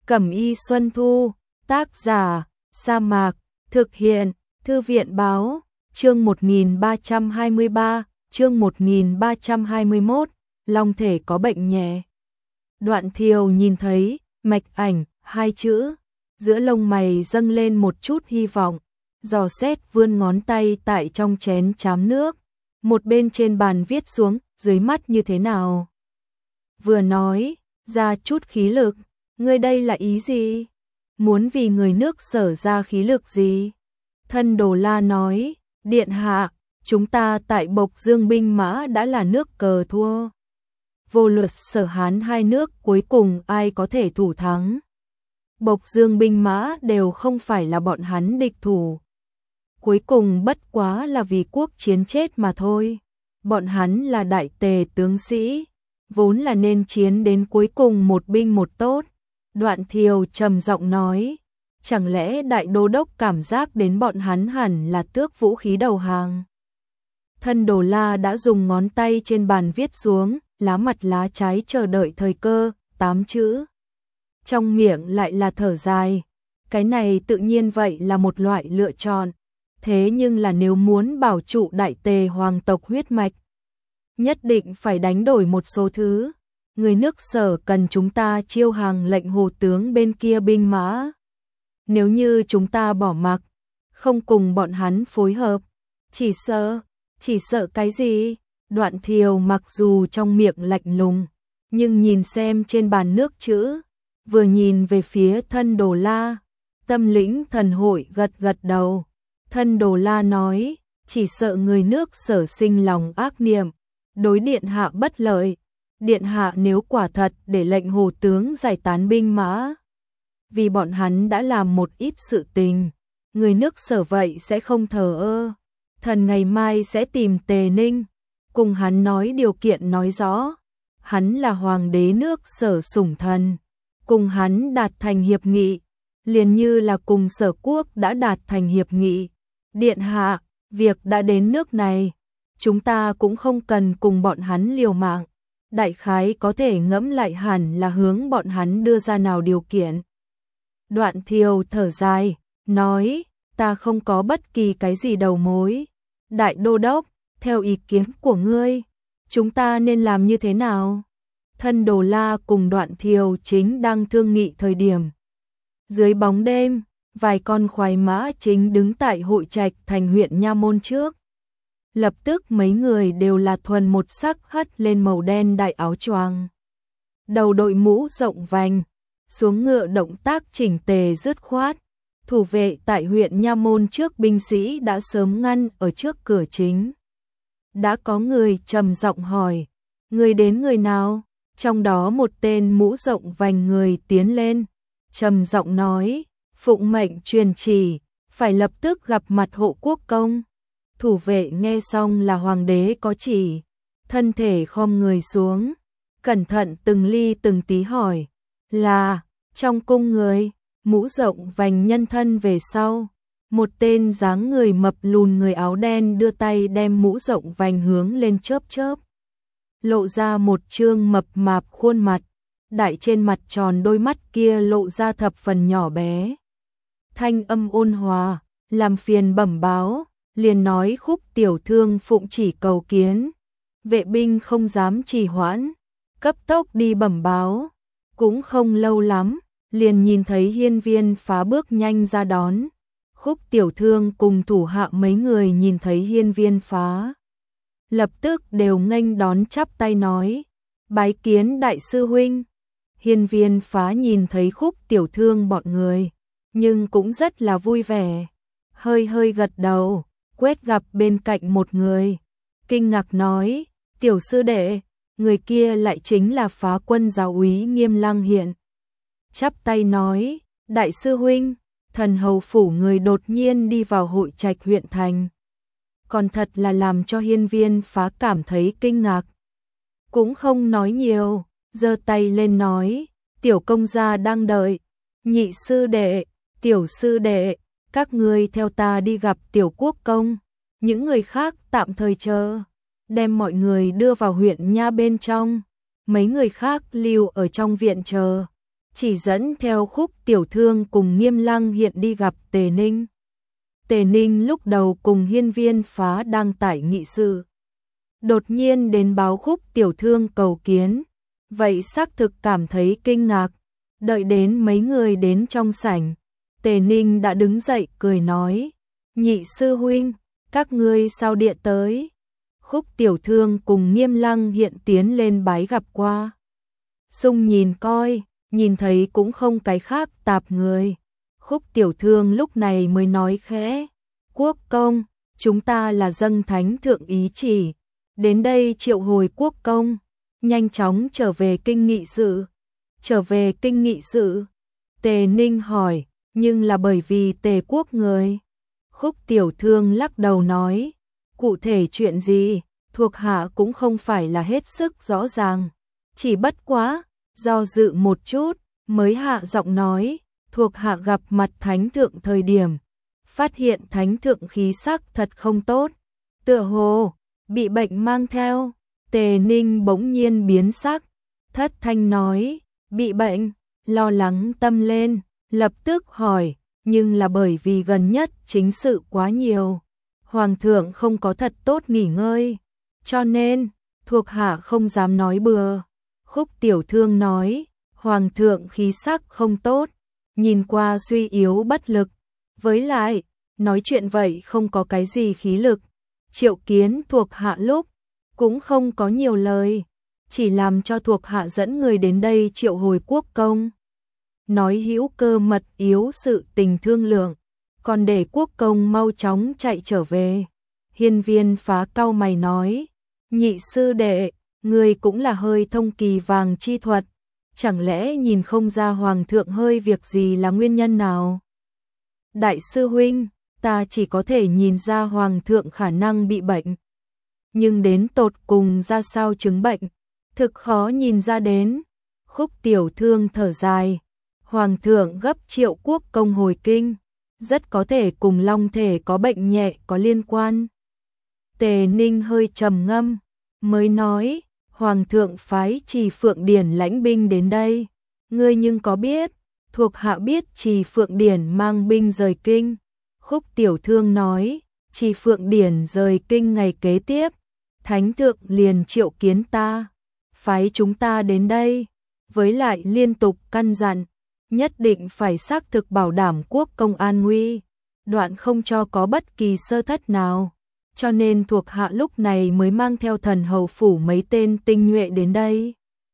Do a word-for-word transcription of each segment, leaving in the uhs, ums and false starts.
Cẩm y Xuân Thu, tác giả, Sa Mạc, thực hiện, Thư viện báo, chương một nghìn ba trăm hai mươi ba, chương một nghìn ba trăm hai mươi mốt, long thể có bệnh nhẹ. Đoạn Thiều nhìn thấy, mạch ảnh, hai chữ, giữa lông mày dâng lên một chút hy vọng, dò xét vươn ngón tay tại trong chén chám nước, một bên trên bàn viết xuống, dưới mắt như thế nào. Vừa nói, ra chút khí lực, ngươi đây là ý gì? Muốn vì người nước Sở ra khí lực gì? Thân Đồ La nói, điện hạ, chúng ta tại Bộc Dương binh mã đã là nước cờ thua. Vô luật Sở Hán hai nước cuối cùng ai có thể thủ thắng. Bộc Dương binh mã đều không phải là bọn hắn địch thủ. Cuối cùng bất quá là vì quốc chiến chết mà thôi. Bọn hắn là đại tề tướng sĩ, vốn là nên chiến đến cuối cùng một binh một tốt. Đoạn Thiều trầm giọng nói, chẳng lẽ đại đô đốc cảm giác đến bọn hắn hẳn là tước vũ khí đầu hàng. Thân Đồ La đã dùng ngón tay trên bàn viết xuống, lá mặt lá trái chờ đợi thời cơ, tám chữ. Trong miệng lại là thở dài, cái này tự nhiên vậy là một loại lựa chọn. Thế nhưng là nếu muốn bảo trụ đại tề hoàng tộc huyết mạch, nhất định phải đánh đổi một số thứ. Người nước Sở cần chúng ta chiêu hàng lệnh hồ tướng bên kia binh mã. Nếu như chúng ta bỏ mặc, không cùng bọn hắn phối hợp, chỉ sợ, chỉ sợ cái gì? Đoạn Thiều mặc dù trong miệng lạnh lùng, nhưng nhìn xem trên bàn nước chữ, vừa nhìn về phía Thân Đồ La, Tâm Lĩnh Thần Hội gật gật đầu. Thân Đồ La nói, chỉ sợ người nước Sở sinh lòng ác niệm, đối điện hạ bất lợi. Điện hạ nếu quả thật để lệnh hồ tướng giải tán binh mã, vì bọn hắn đã làm một ít sự tình, người nước Sở vậy sẽ không thờ ơ. Thần ngày mai sẽ tìm Tề Ninh, cùng hắn nói điều kiện nói rõ, hắn là hoàng đế nước Sở sủng thần, cùng hắn đạt thành hiệp nghị, liền như là cùng Sở quốc đã đạt thành hiệp nghị. Điện hạ, việc đã đến nước này, chúng ta cũng không cần cùng bọn hắn liều mạng. Đại khái có thể ngẫm lại hẳn là hướng bọn hắn đưa ra nào điều kiện. Đoạn Thiều thở dài, nói, ta không có bất kỳ cái gì đầu mối. Đại đô đốc, theo ý kiến của ngươi, chúng ta nên làm như thế nào? Thân Đồ La cùng Đoạn Thiều chính đang thương nghị thời điểm. Dưới bóng đêm, vài con khoái mã chính đứng tại hội trạch thành huyện Nha Môn trước. Lập tức mấy người đều là thuần một sắc hất lên màu đen đại áo choàng, đầu đội mũ rộng vành, xuống ngựa động tác chỉnh tề dứt khoát. Thủ vệ tại huyện Nha Môn trước binh sĩ đã sớm ngăn ở trước cửa chính. Đã có người trầm giọng hỏi, người đến người nào? Trong đó một tên mũ rộng vành người tiến lên, trầm giọng nói, phụng mệnh truyền chỉ, phải lập tức gặp mặt Hộ Quốc công. Thủ vệ nghe xong là hoàng đế có chỉ, thân thể khom người xuống, cẩn thận từng ly từng tí hỏi, là, trong cung người, mũ rộng vành nhân thân về sau. Một tên dáng người mập lùn người áo đen đưa tay đem mũ rộng vành hướng lên chớp chớp. Lộ ra một trương mập mạp khuôn mặt, đại trên mặt tròn đôi mắt kia lộ ra thập phần nhỏ bé. Thanh âm ôn hòa, làm phiền bẩm báo. Liền nói Khúc tiểu thương phụng chỉ cầu kiến, vệ binh không dám trì hoãn, cấp tốc đi bẩm báo. Cũng không lâu lắm, liền nhìn thấy Hiên Viên Phá bước nhanh ra đón. Khúc tiểu thương cùng thủ hạ mấy người nhìn thấy Hiên Viên Phá, lập tức đều nghênh đón chắp tay nói, bái kiến đại sư huynh. Hiên Viên Phá nhìn thấy Khúc tiểu thương bọn người, nhưng cũng rất là vui vẻ, hơi hơi gật đầu. Quét gặp bên cạnh một người, kinh ngạc nói, tiểu sư đệ, người kia lại chính là Phá quân giáo úy Nghiêm Lăng Hiện. Chắp tay nói, đại sư huynh, thần hầu phủ người đột nhiên đi vào hội trạch huyện thành. Còn thật là làm cho Hiên Viên Phá cảm thấy kinh ngạc. Cũng không nói nhiều, giơ tay lên nói, tiểu công gia đang đợi, nhị sư đệ, tiểu sư đệ. Các ngươi theo ta đi gặp tiểu quốc công, những người khác tạm thời chờ, đem mọi người đưa vào huyện Nha bên trong, mấy người khác lưu ở trong viện chờ. chỉ dẫn theo Khúc Tiểu Thương cùng Nghiêm Lăng hiện đi gặp Tề Ninh. Tề Ninh lúc đầu cùng Hiên Viên Phá đang tại nghị sự. Đột nhiên đến báo Khúc Tiểu Thương cầu kiến, vậy xác thực cảm thấy kinh ngạc. Đợi đến mấy người đến trong sảnh, Tề Ninh đã đứng dậy cười nói, nhị sư huynh, các ngươi sao điện tới? Khúc Tiểu Thương cùng Nghiêm Lăng hiện tiến lên bái gặp qua. Sung nhìn coi, nhìn thấy cũng không cái khác tạp người. Khúc Tiểu Thương lúc này mới nói khẽ, quốc công, chúng ta là dâng thánh thượng ý chỉ, đến đây triệu hồi quốc công, nhanh chóng trở về kinh nghị sự. Trở về kinh nghị sự? Tề Ninh hỏi, nhưng là bởi vì Tề quốc người. Khúc Tiểu Thương lắc đầu nói, cụ thể chuyện gì, thuộc hạ cũng không phải là hết sức rõ ràng. Chỉ bất quá, do dự một chút, mới hạ giọng nói, thuộc hạ gặp mặt thánh thượng thời điểm, phát hiện thánh thượng khí sắc thật không tốt, tựa hồ bị bệnh mang theo. Tề Ninh bỗng nhiên biến sắc, thất thanh nói, bị bệnh, lo lắng tâm lên, lập tức hỏi, nhưng là bởi vì gần nhất chính sự quá nhiều, hoàng thượng không có thật tốt nghỉ ngơi, cho nên thuộc hạ không dám nói bừa. Khúc Tiểu Thương nói, hoàng thượng khí sắc không tốt, nhìn qua suy yếu bất lực, với lại nói chuyện vậy không có cái gì khí lực. Triệu kiến thuộc hạ lúc cũng không có nhiều lời, chỉ làm cho thuộc hạ dẫn người đến đây triệu hồi quốc công, nói hữu cơ mật yếu sự tình thương lượng, còn để quốc công mau chóng chạy trở về. Hiên Viên Phá cau mày nói, nhị sư đệ, người cũng là hơi thông kỳ vàng chi thuật, chẳng lẽ nhìn không ra hoàng thượng hơi việc gì là nguyên nhân nào? Đại sư huynh, ta chỉ có thể nhìn ra hoàng thượng khả năng bị bệnh, nhưng đến tột cùng ra sao chứng bệnh, thực khó nhìn ra đến. Khúc Tiểu Thương thở dài, hoàng thượng gấp triệu quốc công hồi kinh, rất có thể cùng long thể có bệnh nhẹ có liên quan. Tề Ninh hơi trầm ngâm, mới nói, hoàng thượng phái Trì Phượng Điển lãnh binh đến đây, ngươi nhưng có biết, thuộc hạ biết Trì Phượng Điển mang binh rời kinh. Khúc Tiểu Thương nói, Trì Phượng Điển rời kinh ngày kế tiếp, thánh thượng liền triệu kiến ta, phái chúng ta đến đây, với lại liên tục căn dặn, nhất định phải xác thực bảo đảm quốc công an nguy, đoạn không cho có bất kỳ sơ thất nào, cho nên thuộc hạ lúc này mới mang theo thần hầu phủ mấy tên tinh nhuệ đến đây.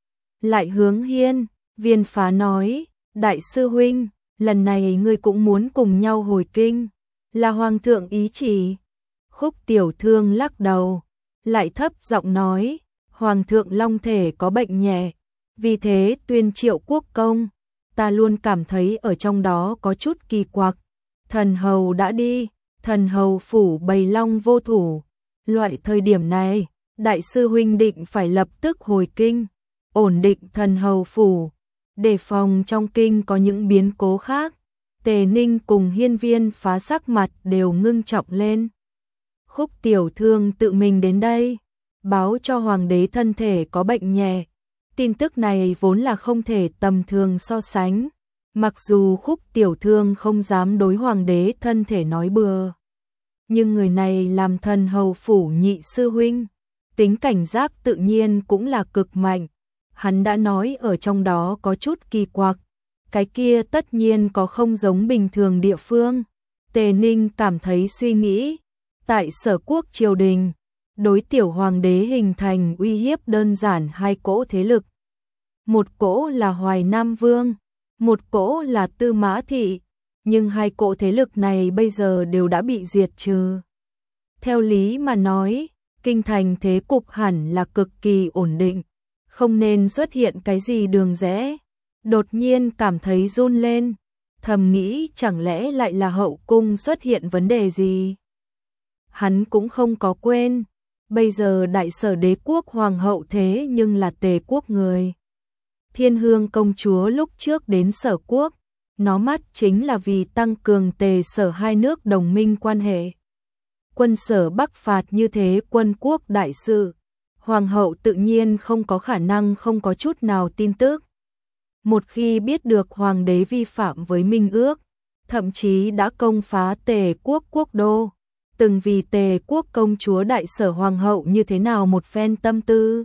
Lại hướng Hiên Viên Phá nói, đại sư huynh, lần này ngươi cũng muốn cùng nhau hồi kinh, là hoàng thượng ý chỉ. Khúc Tiểu Thương lắc đầu, lại thấp giọng nói, hoàng thượng long thể có bệnh nhẹ, vì thế tuyên triệu quốc công, ta luôn cảm thấy ở trong đó có chút kỳ quặc. Thần hầu đã đi, thần hầu phủ bầy long vô thủ, loại thời điểm này, đại sư huynh định phải lập tức hồi kinh, ổn định thần hầu phủ, đề phòng trong kinh có những biến cố khác. Tề Ninh cùng Hiên Viên Phá sắc mặt đều ngưng trọng lên. Khúc Tiểu Thương tự mình đến đây, báo cho hoàng đế thân thể có bệnh nhẹ. Tin tức này vốn là không thể tầm thường so sánh, mặc dù Khúc Tiểu Thương không dám đối hoàng đế thân thể nói bừa. Nhưng người này làm thần hầu phủ nhị sư huynh, tính cảnh giác tự nhiên cũng là cực mạnh. Hắn đã nói ở trong đó có chút kỳ quặc, cái kia tất nhiên có không giống bình thường địa phương. Tề Ninh cảm thấy suy nghĩ, tại Sở Quốc triều đình, đối tiểu hoàng đế hình thành uy hiếp đơn giản hai cỗ thế lực. Một cỗ là Hoài Nam Vương, một cỗ là Tư Mã Thị, nhưng hai cỗ thế lực này bây giờ đều đã bị diệt trừ. Theo lý mà nói, kinh thành thế cục hẳn là cực kỳ ổn định, không nên xuất hiện cái gì đường rẽ. Đột nhiên cảm thấy run lên, thầm nghĩ chẳng lẽ lại là hậu cung xuất hiện vấn đề gì. Hắn cũng không có quên, bây giờ đại sở đế quốc hoàng hậu thế nhưng là Tề quốc người. Thiên Hương công chúa lúc trước đến Sở Quốc, nó mắt chính là vì tăng cường Tề Sở hai nước đồng minh quan hệ. Quân Sở bắc phạt như thế quân quốc đại sự, hoàng hậu tự nhiên không có khả năng không có chút nào tin tức. một khi biết được hoàng đế vi phạm với minh ước, thậm chí đã công phá Tề quốc quốc đô, từng vì Tề quốc công chúa đại sở hoàng hậu như thế nào một phen tâm tư.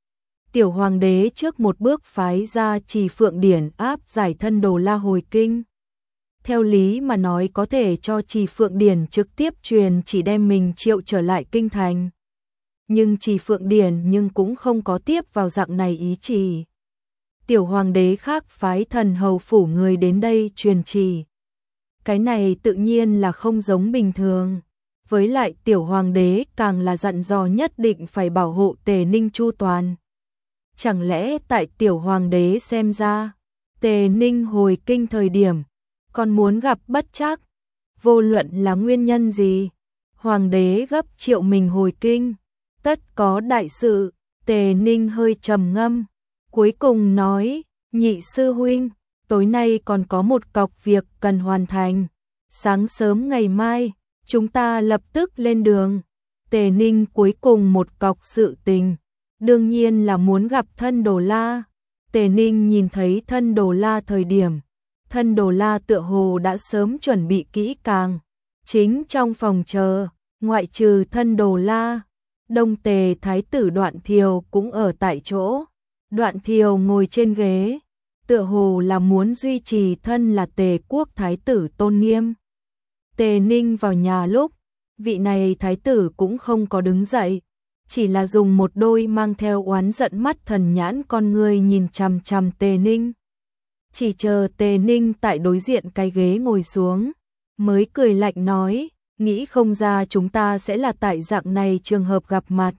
Tiểu hoàng đế trước một bước phái ra Trì Phượng Điển áp giải Thân Đồ La hồi kinh. Theo lý mà nói có thể cho Trì Phượng Điển trực tiếp truyền chỉ đem mình triệu trở lại kinh thành. Nhưng Trì Phượng Điển nhưng cũng không có tiếp vào dạng này ý chỉ. Tiểu hoàng đế khác phái thần hầu phủ người đến đây truyền chỉ. Cái này tự nhiên là không giống bình thường. Với lại tiểu hoàng đế càng là dặn dò nhất định phải bảo hộ Tề Ninh chu toàn. Chẳng lẽ tại tiểu hoàng đế xem ra, Tề Ninh hồi kinh thời điểm, còn muốn gặp bất trắc, vô luận là nguyên nhân gì, hoàng đế gấp triệu mình hồi kinh, tất có đại sự. Tề Ninh hơi trầm ngâm, cuối cùng nói, nhị sư huynh, tối nay còn có một cọc việc cần hoàn thành, sáng sớm ngày mai, chúng ta lập tức lên đường. Tề Ninh cuối cùng một cọc sự tình, đương nhiên là muốn gặp Thân Đồ La. Tề Ninh nhìn thấy Thân Đồ La thời điểm, Thân Đồ La tựa hồ đã sớm chuẩn bị kỹ càng, chính trong phòng chờ, ngoại trừ Thân Đồ La, Đông Tề thái tử Đoạn Thiều cũng ở tại chỗ. Đoạn Thiều ngồi trên ghế, tựa hồ là muốn duy trì thân là Tề quốc thái tử tôn nghiêm. Tề Ninh vào nhà lúc, vị này thái tử cũng không có đứng dậy, chỉ là dùng một đôi mang theo oán giận mắt thần nhãn con người nhìn chằm chằm Tề Ninh. Chỉ chờ Tề Ninh tại đối diện cái ghế ngồi xuống, mới cười lạnh nói, nghĩ không ra chúng ta sẽ là tại dạng này trường hợp gặp mặt.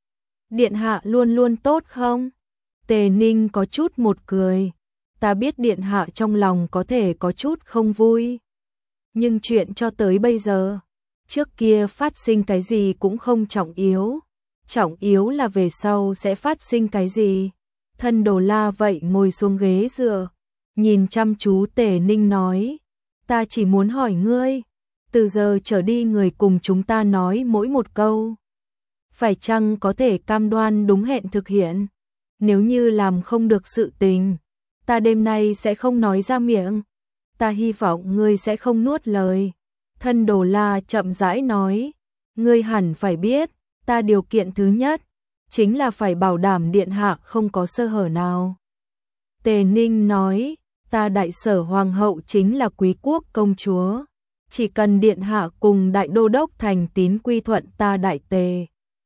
Điện hạ luôn luôn tốt không? Tề Ninh có chút một cười, ta biết điện hạ trong lòng có thể có chút không vui. Nhưng chuyện cho tới bây giờ, trước kia phát sinh cái gì cũng không trọng yếu. Trọng yếu là về sau sẽ phát sinh cái gì. Thân Đồ La vậy ngồi xuống ghế dựa, nhìn chăm chú Tề Ninh nói, ta chỉ muốn hỏi ngươi, từ giờ trở đi người cùng chúng ta nói mỗi một câu, phải chăng có thể cam đoan đúng hẹn thực hiện? Nếu như làm không được sự tình, ta đêm nay sẽ không nói ra miệng. Ta hy vọng ngươi sẽ không nuốt lời. Thân Đồ La chậm rãi nói, ngươi hẳn phải biết, ta điều kiện thứ nhất, chính là phải bảo đảm điện hạ không có sơ hở nào. Tề Ninh nói, ta đại sở hoàng hậu chính là quý quốc công chúa. Chỉ cần điện hạ cùng đại đô đốc thành tín quy thuận ta đại tề,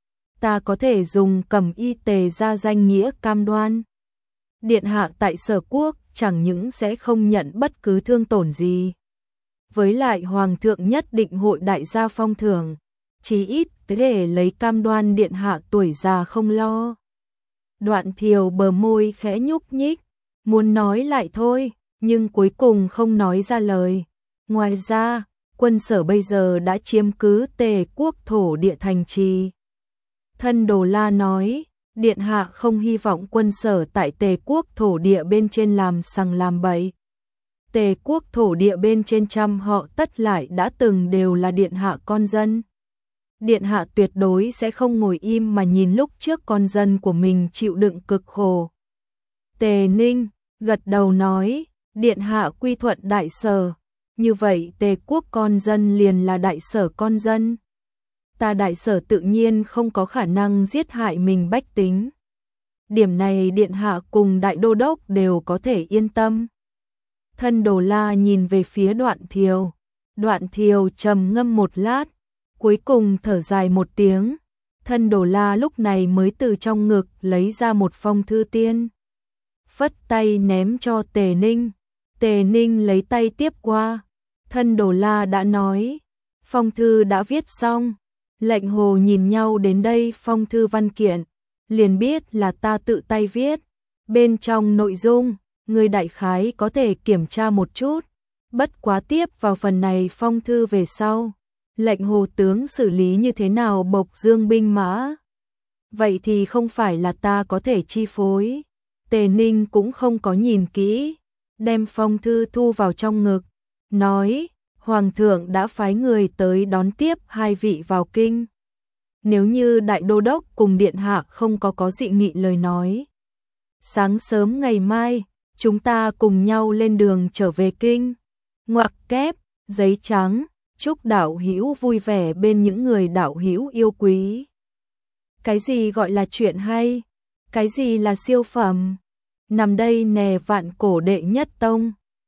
ta có thể dùng Cẩm Y Tề ra danh nghĩa cam đoan. Điện hạ tại sở quốc chẳng những sẽ không nhận bất cứ thương tổn gì. Với lại hoàng thượng nhất định hội đại gia phong thưởng, chí ít để lấy cam đoan điện hạ tuổi già không lo. Đoạn Thiều bờ môi khẽ nhúc nhích, muốn nói lại thôi, nhưng cuối cùng không nói ra lời. Ngoài ra, quân sở bây giờ đã chiếm cứ Tề quốc thổ địa thành trì. Thân Đồ La nói, điện hạ không hy vọng quân sở tại Tề quốc thổ địa bên trên làm sằng làm bậy. Tề quốc thổ địa bên trên trăm họ tất lại đã từng đều là điện hạ con dân. Điện hạ tuyệt đối sẽ không ngồi im mà nhìn lúc trước con dân của mình chịu đựng cực khổ. Tề Ninh gật đầu nói, điện hạ quy thuận đại sở, như vậy Tề quốc con dân liền là đại sở con dân. Ta đại sở tự nhiên không có khả năng giết hại mình bách tính. Điểm này điện hạ cùng đại đô đốc đều có thể yên tâm. Thân Đồ La nhìn về phía Đoạn Thiều. Đoạn Thiều trầm ngâm một lát, cuối cùng thở dài một tiếng. Thân Đồ La lúc này mới từ trong ngực lấy ra một phong thư tiên, phất tay ném cho Tề Ninh. Tề Ninh lấy tay tiếp qua. Thân Đồ La đã nói, phong thư đã viết xong. Lệnh Hồ nhìn nhau đến đây phong thư văn kiện, liền biết là ta tự tay viết. Bên trong nội dung, người đại khái có thể kiểm tra một chút. Bất quá tiếp vào phần này phong thư về sau, lệnh Hồ tướng xử lý như thế nào Bộc Dương binh mã, vậy thì không phải là ta có thể chi phối. Tề Ninh cũng không có nhìn kỹ, đem phong thư thu vào trong ngực, nói, Hoàng thượng đã phái người tới đón tiếp hai vị vào kinh. Nếu như đại đô đốc cùng điện hạ không có có dị nghị lời nói, sáng sớm ngày mai, chúng ta cùng nhau lên đường trở về kinh. Ngoặc kép, giấy trắng, chúc đạo hữu vui vẻ bên những người đạo hữu yêu quý. Cái gì gọi là chuyện hay? Cái gì là siêu phẩm? Nằm đây nè vạn cổ đệ nhất tông.